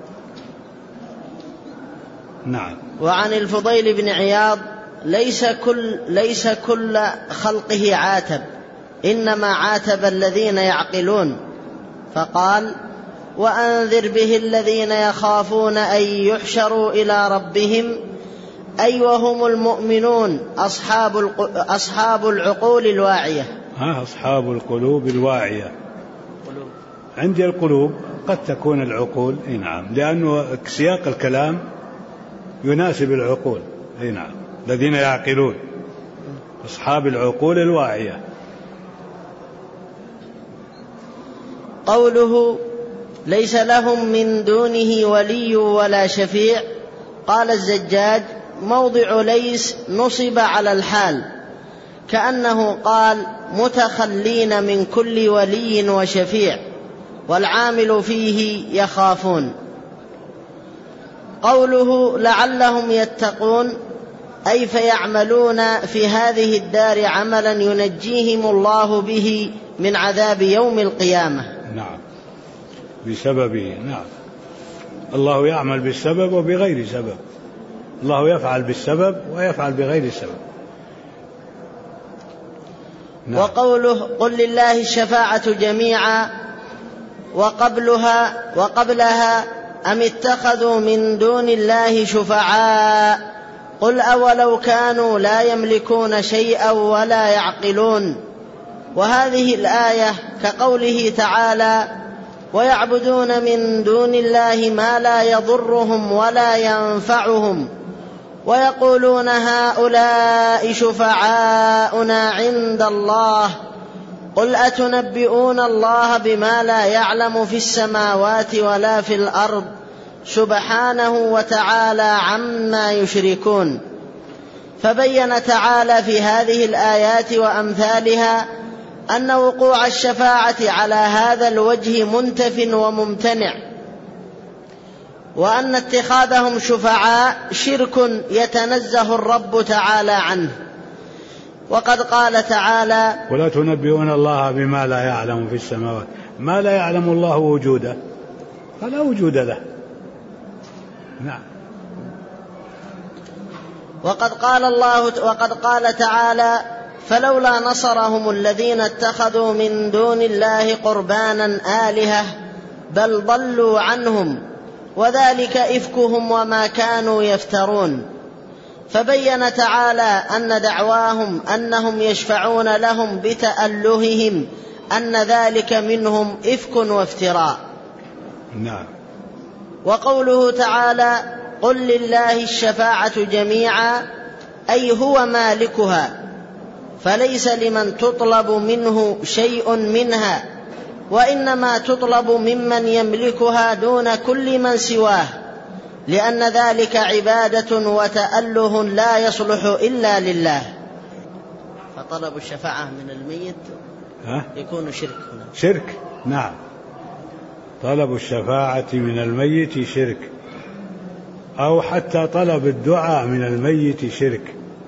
نعم. وعن الفضيل بن عياض: ليس كل خلقه عاتب، إنما عاتب الذين يعقلون. فقال: وأنذر به الذين يخافون أن يحشروا إلى ربهم، أي وهم المؤمنون أصحاب العقول الواعية. أصحاب القلوب الواعية. عندي القلوب قد تكون العقول. نعم، لأنه سياق الكلام يناسب العقول. نعم، الذين يعقلون أصحاب العقول الواعية. قوله ليس لهم من دونه ولي ولا شفيع، قال الزجاج موضع ليس نصب على الحال، كأنه قال متخلين من كل ولي وشفيع، والعامل فيه يخافون. قوله لعلهم يتقون أي فيعملون في هذه الدار عملا ينجيهم الله به من عذاب يوم القيامة. نعم، بسببه. نعم، الله يعمل بالسبب وبغير سبب، الله يفعل بالسبب ويفعل بغير سبب. نعم. وقوله قل لله الشفاعة جميعا، وقبلها أم اتخذوا من دون الله شفعاء قل أولو كانوا لا يملكون شيئا ولا يعقلون. وهذه الآية كقوله تعالى ويعبدون من دون الله ما لا يضرهم ولا ينفعهم ويقولون هؤلاء شفعاؤنا عند الله قل أتنبئون الله بما لا يعلم في السماوات ولا في الأرض سبحانه وتعالى عما يشركون. فبين تعالى في هذه الآيات وأمثالها أن وقوع الشفاعة على هذا الوجه منتف وممتنع، وأن اتخاذهم شفعاء شرك يتنزه الرب تعالى عنه. وقد قال تعالى ولا تنبئون الله بما لا يعلم في السماوات، ما لا يعلم الله وجوده فلا وجود له. نعم. وقد قال تعالى فلولا نصرهم الذين اتخذوا من دون الله قربانا آلهة بل ضلوا عنهم وذلك إفكهم وما كانوا يفترون. فبين تعالى أن دعواهم أنهم يشفعون لهم بتألههم أن ذلك منهم إفك وافتراء. نعم. وقوله تعالى قل لله الشفاعة جميعا أي هو مالكها، فليس لمن تطلب منه شيء منها، وإنما تطلب ممن يملكها دون كل من سواه، لأن ذلك عبادة وتأله لا يصلح إلا لله. فطلب الشفاعة من الميت يكون شرك. شرك. نعم، طلب الشفاعة من الميت شرك، أو حتى طلب الدعاء من الميت شرك.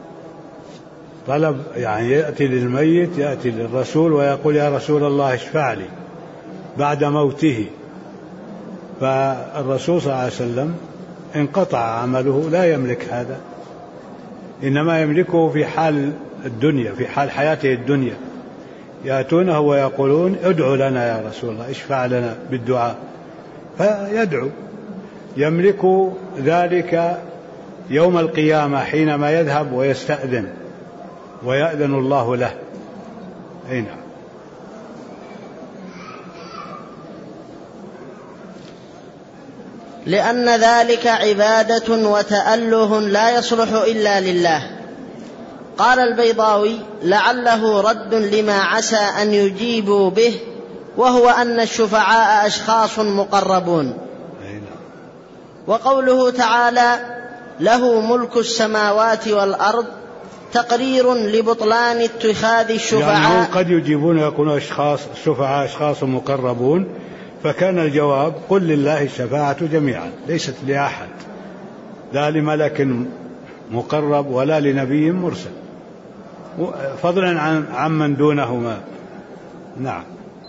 طلب يعني يأتي للميت، يأتي للرسول ويقول يا رسول الله اشفع لي بعد موته، فالرسول صلى الله عليه وسلم انقطع عمله، لا يملك هذا، إنما يملكه في حال الدنيا، في حال حياته الدنيا، يأتونه ويقولون ادعو لنا يا رسول الله، اشفع لنا بالدعاء، فيدعو. يملك ذلك يوم القيامة حينما يذهب ويستأذن ويأذن الله له. أي نعم. لأن ذلك عبادة وتأله لا يصلح إلا لله. قال البيضاوي لعله رد لما عسى أن يجيبوا به، وهو أن الشفعاء أشخاص مقربون. وقوله تعالى له ملك السماوات والأرض تقرير لبطلان اتخاذ الشفعاء، يعني قد يجيبون يكونوا الشفعاء أشخاص مقربون، فكان الجواب قل لله الشفاعة جميعا، ليست لأحد، لا لملك مقرب ولا لنبي مرسل، فضلا عن من دونهما. نعم.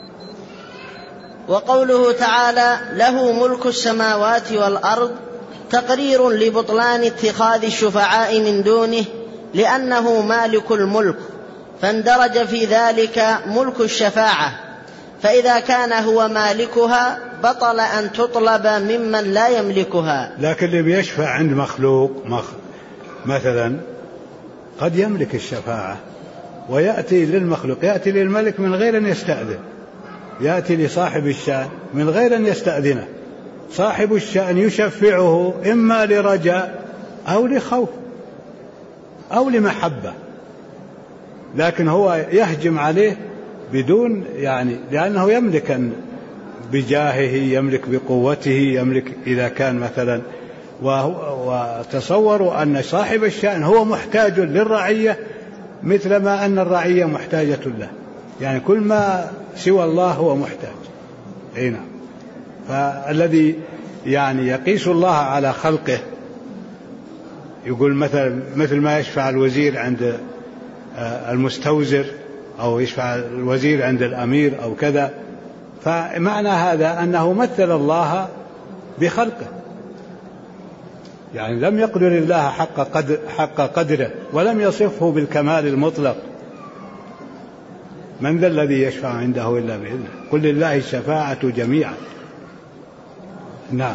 وقوله تعالى له ملك السماوات والأرض تقرير لبطلان اتخاذ الشفعاء من دونه لأنه مالك الملك، فاندرج في ذلك ملك الشفاعة، فإذا كان هو مالكها بطل أن تطلب ممن لا يملكها. لكن اللي بيشفع عند مخلوق مثلا قد يملك الشفاعة ويأتي للمخلوق، يأتي للملك من غير أن يستأذن، يأتي لصاحب الشأن من غير أن يستأذنه، صاحب الشأن يشفعه إما لرجاء أو لخوف أو لمحبة، لكن هو يهجم عليه بدون لأنه يملك بجاهه، يملك بقوته، يملك إذا كان مثلا. وتصوروا أن صاحب الشأن هو محتاج للرعية مثل ما أن الرعية محتاجة له، كل ما سوى الله هو محتاج. نعم. فالذي يقيس الله على خلقه، يقول مثل ما يشفع الوزير عند المستوزر أو يشفع الوزير عند الأمير أو كذا، فمعنى هذا أنه مثل الله بخلقه، لم يقدر الله حق قدره ولم يصفه بالكمال المطلق. من ذا الذي يشفع عنده إلا بإذنه، قل لله الشفاعة جميعا. نعم.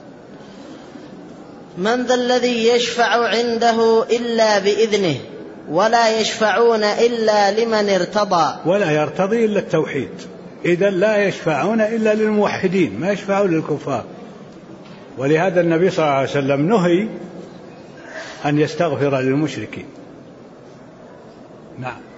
من ذا الذي يشفع عنده إلا بإذنه ولا يشفعون إلا لمن ارتضى. ولا يرتضي إلا التوحيد، إذن لا يشفعون إلا للموحدين، ما يشفعون للكفار. ولهذا النبي صلى الله عليه وسلم نهي أن يستغفر للمشركين. نعم.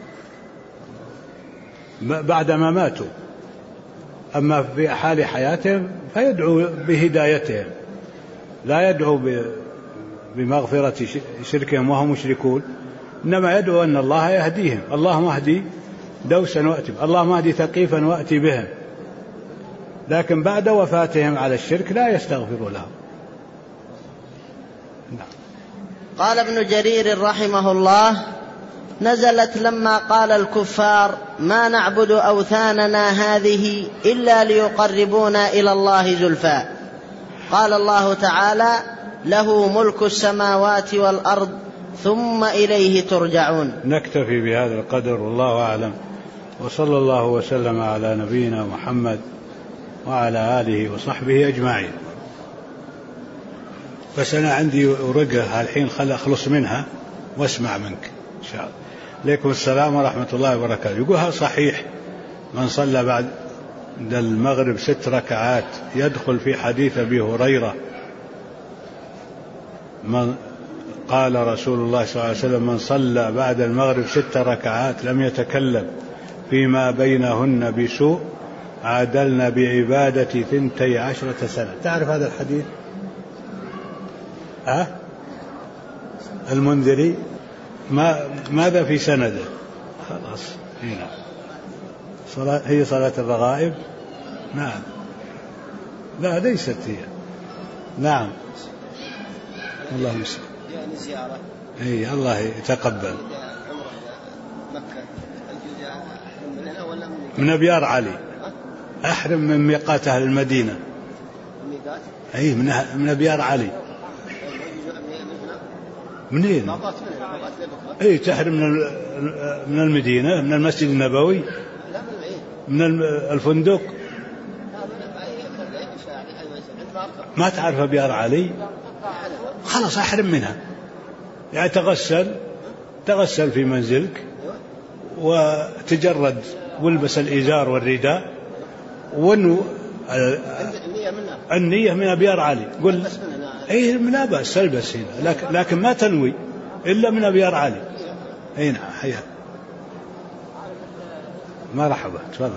بعدما ماتوا، أما في حال حياتهم فيدعو بهدايتهم، لا يدعو بمغفرة شركهم وهم مشركون، إنما يدعو أن الله يهديهم. اللهم اهدي دوسا وأتي، اللهم اهدي ثقيفا وأتي بهم. لكن بعد وفاتهم على الشرك لا يستغفر لهم. نعم. قال ابن جرير رحمه الله: نزلت لما قال الكفار: ما نعبد أوثاننا هذه إلا ليقربونا إلى الله زلفى. قال الله تعالى: له ملك السماوات والأرض ثم إليه ترجعون. نكتفي بهذا القدر والله أعلم، وصلى الله وسلم على نبينا محمد وعلى آله وصحبه أجمعين. بس أنا عندي ورقة الحين، خل أخلص منها واسمع منك إن شاء الله. عليكم السلام ورحمة الله وبركاته. يقولها صحيح من صلى بعد المغرب 6 ركعات يدخل في حديث أبي هريرة قال رسول الله صلى الله عليه وسلم: من صلى بعد المغرب 6 ركعات لم يتكلم فيما بينهن بسوء عادلنا بعبادة 12 سنة. تعرف هذا الحديث؟ المنذري ماذا في سنده؟ خلاص هنا هي صلاة الرغائب. نعم. لا ليست هي. نعم. الله يسلمك. يعني زيارة. أي الله يتقبل. من أبيار علي، أحرم من ميقات أهل المدينة. أي من أبيار علي. منين؟ أي تحرم من المدينة، من المسجد النبوي، من الفندق. ما تعرف أبيار علي؟ خلاص أحرم منها، تغسل في منزلك وتجرد والبس الإزار والرداء ونو النية من أبيار علي. قل أي لا بأس البس هنا، لكن ما تنوي إلا من أبيار علي. أي نعم. حيا مرحبا، تفضل.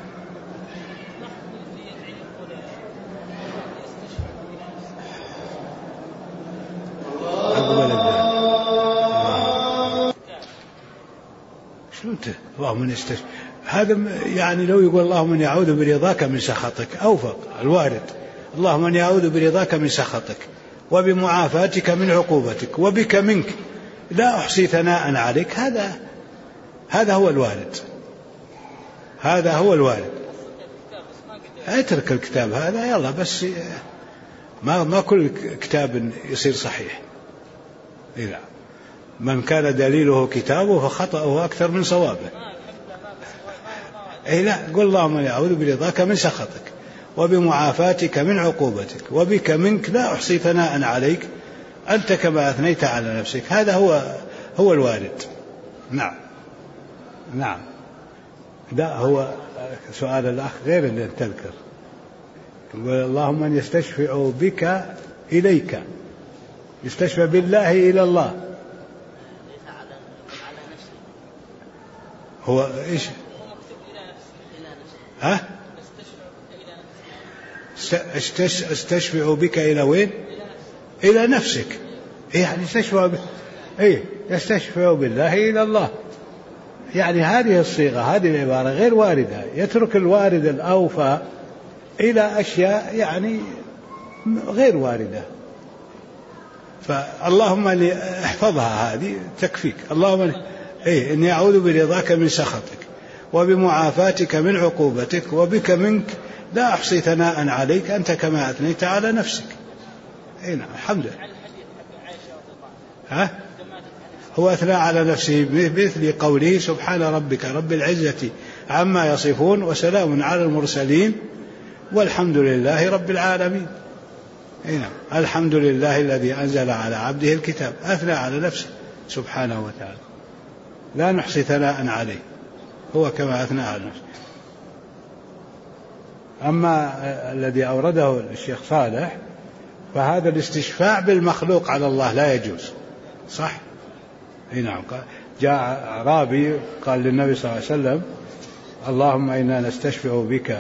شو أنت اللهم يستشفى هذا لو يقول اللهم اني اعوذ برضاك من سخطك اوفق الوارد. اللهم اني اعوذ برضاك من سخطك وبمعافاتك من عقوبتك وبك منك لا احصي ثناء عليك. هذا هو الوارد، هذا هو الوارد. اترك الكتاب هذا يلا، بس ما كل كتاب يصير صحيح. لا، من كان دليله كتابه فخطأه أكثر من صوابه. أي لا، قل اللهم اني اعوذ برضاك من سخطك وبمعافاتك من عقوبتك وبك منك لا احصي ثناء عليك انت كما اثنيت على نفسك. هذا هو الوارد. نعم. نعم. لا، هو سؤال الاخ غير اللي تذكر. اللهم ان يستشفع بك اليك، يستشفع بالله الى الله. هو إيش؟ ها؟ استشفع بك إلى وين؟ إلى نفسك. يعني استشفع يستشفع بالله إلى الله. يعني هذه الصيغة، هذه العبارة غير واردة، يترك الوارد الأوفى إلى أشياء يعني غير واردة. فاللهم احفظها، هذه تكفيك. اللهم إني أعوذ برضاك من سخطك وبمعافاتك من عقوبتك وبك منك لا أحصي ثناء عليك أنت كما أثنيت على نفسك. نعم الحمد لله. هو أثنى على نفسه بمثل قوله سبحان ربك رب العزة عما يصفون وسلام على المرسلين والحمد لله رب العالمين. نعم الحمد لله الذي أنزل على عبده الكتاب. أثنى على نفسه سبحانه وتعالى، لا نحصي ثناء عليه، هو كما أثنى على نفسه. أما الذي أورده الشيخ صالح فهذا الاستشفاع بالمخلوق على الله لا يجوز. صح؟ نعم. جاء أعرابي قال للنبي صلى الله عليه وسلم اللهم إنا نستشفع بك،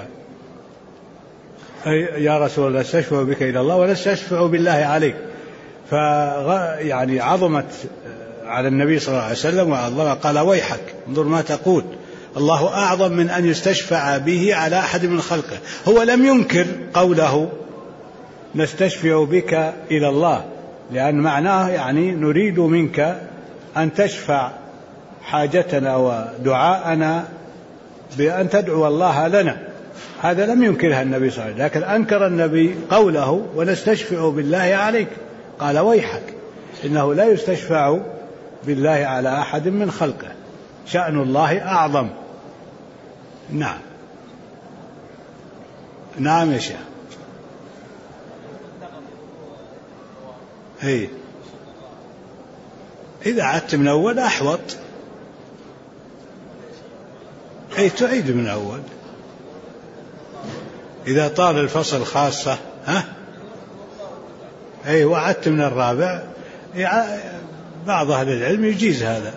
يا رسول الله نستشفع بك إلى الله ونستشفع بالله عليك. يعني عظمت على النبي صلى الله عليه وسلم وعظمه، قال ويحك انظر ما تقول، الله أعظم من أن يستشفع به على أحد من خلقه. هو لم ينكر قوله نستشفع بك إلى الله، لأن معناه يعني نريد منك أن تشفع حاجتنا ودعاءنا بأن تدعو الله لنا. هذا لم ينكرها النبي صلى الله عليه وسلم، لكن أنكر النبي قوله ونستشفع بالله عليك. قال ويحك إنه لا يستشفع بالله على أحد من خلقه، شأن الله أعظم. نعم. نعم يا شيخ. إذا عدت من أول أحوط. تعيد من أول إذا طال الفصل خاصة. وعدت من الرابع. بعض أهل العلم يجيز هذا.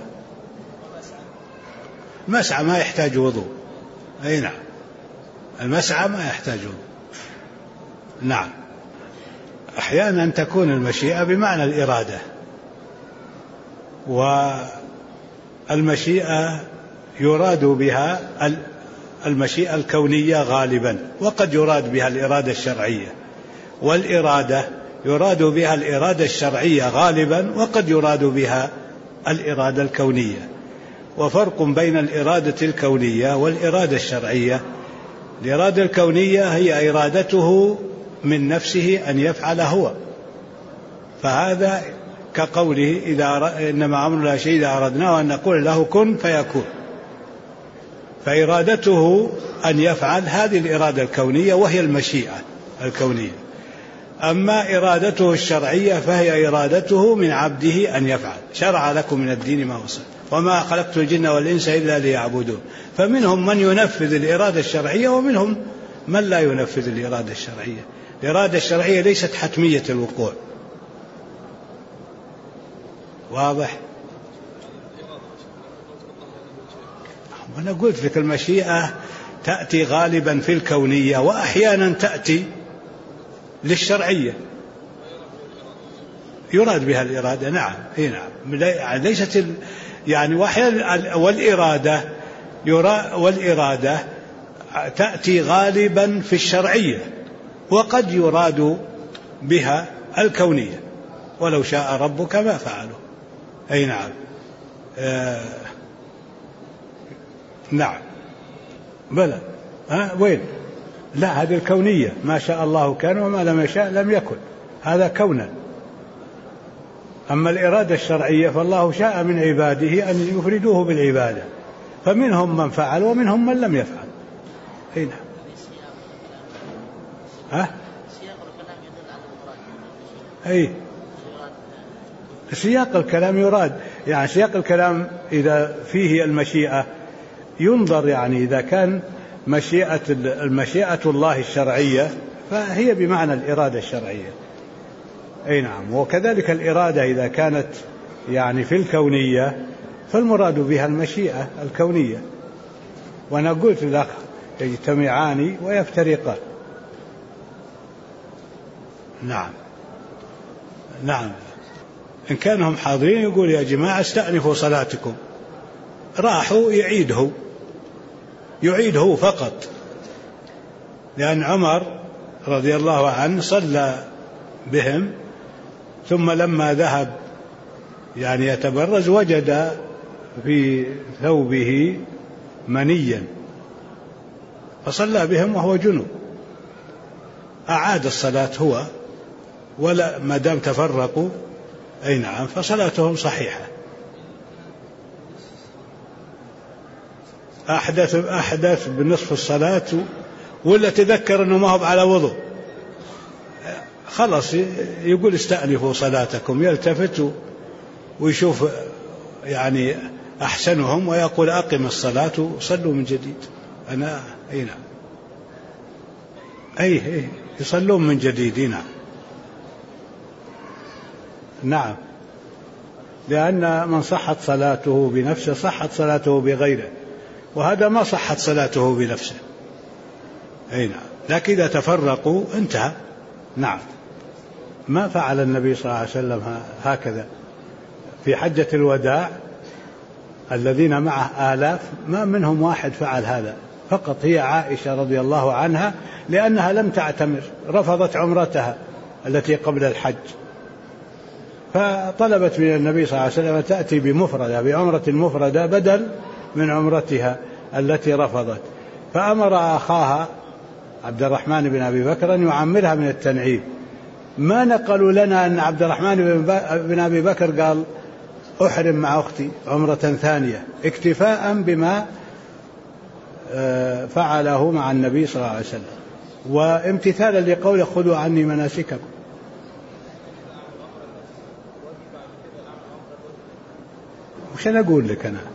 مسعى ما يحتاج وضوء. نعم المسعى ما يحتاج وضوء. نعم. أحيانا تكون المشيئة بمعنى الإرادة، والمشيئة يراد بها المشيئة الكونية غالبا، وقد يراد بها الإرادة الشرعية، والإرادة يراد بها الإرادة الشرعية غالبا، وقد يراد بها الإرادة الكونية. وفرق بين الإرادة الكونية والإرادة الشرعية. الإرادة الكونية هي إرادته من نفسه أن يفعل هو، فهذا كقوله إنما أمرنا شيء إذا أردناه أن نقول له كن فيكون، فإرادته أن يفعل هذه الإرادة الكونية وهي المشيئة الكونية. أما إرادته الشرعية فهي إرادته من عبده أن يفعل. شرع لكم من الدين ما وصى وما خلقت الجن والإنس إلا ليعبدون. فمنهم من ينفذ الإرادة الشرعية ومنهم من لا ينفذ الإرادة الشرعية. الإرادة الشرعية ليست حتمية الوقوع. واضح؟ وأنا قلت لك المشيئة تأتي غالبا في الكونية، وأحيانا تأتي للشرعية يراد بها الإرادة. نعم. نعم. ليست يعني وأحيانا والإرادة تأتي غالبا في الشرعية، وقد يراد بها الكونية، ولو شاء ربك ما فعلوا. نعم. نعم. بلى. وين؟ لا، هذه الكونية، ما شاء الله كان وما لم يشاء لم يكن، هذا كونا. أما الإرادة الشرعية فالله شاء من عباده أن يفردوه بالعبادة، فمنهم من فعل ومنهم من لم يفعل. نعم. سياق الكلام يراد، يعني سياق الكلام إذا فيه المشيئة ينظر، يعني إذا كان المشيئة الله الشرعية فهي بمعنى الإرادة الشرعية. نعم. وكذلك الإرادة إذا كانت يعني في الكونية فالمراد بها المشيئة الكونية. وأنا قلت لك يجتمعان ويفترقان. نعم نعم. إن كانهم حاضرين يقول يا جماعة استأنفوا صلاتكم، راحوا يعيده فقط، لأن عمر رضي الله عنه صلى بهم ثم لما ذهب يعني يتبرز وجد في ثوبه منيا فصلى بهم وهو جنوب، أعاد الصلاة هو، ولا ما دام تفرقوا أي نعم فصلاتهم صحيحة. أحدث بنصف الصلاة ولا تذكر أنه ما هو على وضوء، خلص يقول استأنفوا صلاتكم، يلتفت ويشوف يعني أحسنهم ويقول أقم الصلاة وصلوا من جديد. أنا أي نعم أي يصلون من جديد. نعم نعم، لأن من صحت صلاته بنفسه صحت صلاته بغيره، وهذا ما صحت صلاته بنفسه. أي نعم، لكن إذا تفرقوا انتهى. نعم، ما فعل النبي صلى الله عليه وسلم هكذا في حجة الوداع، الذين معه آلاف ما منهم واحد فعل هذا، فقط هي عائشة رضي الله عنها لأنها لم تعتمر، رفضت عمرتها التي قبل الحج، فطلبت من النبي صلى الله عليه وسلم تأتي بمفردة، بعمرة مفردة بدل من عمرتها التي رفضت، فأمر أخاها عبد الرحمن بن أبي بكر أن يعمرها من التنعيم. ما نقلوا لنا أن عبد الرحمن بن أبي بكر قال أحرم مع أختي عمرة ثانية، اكتفاء بما فعله مع النبي صلى الله عليه وسلم، وامتثالا لقوله خذوا عني مناسككم. وش أنا أقول لك أنا؟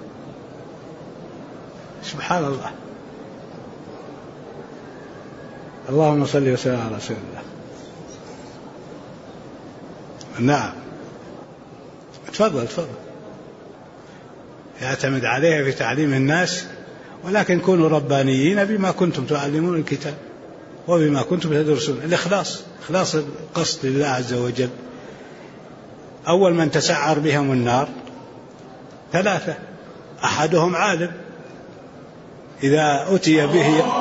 سبحان الله. اللهم صل وسلم على رسول الله. نعم تفضل يعتمد عليها في تعليم الناس، ولكن كونوا ربانيين بما كنتم تعلمون الكتاب وبما كنتم تدرسون. الإخلاص، إخلاص القصد لله عز وجل. أول من تسعر بهم النار ثلاثة، أحدهم عالم إذا أتي به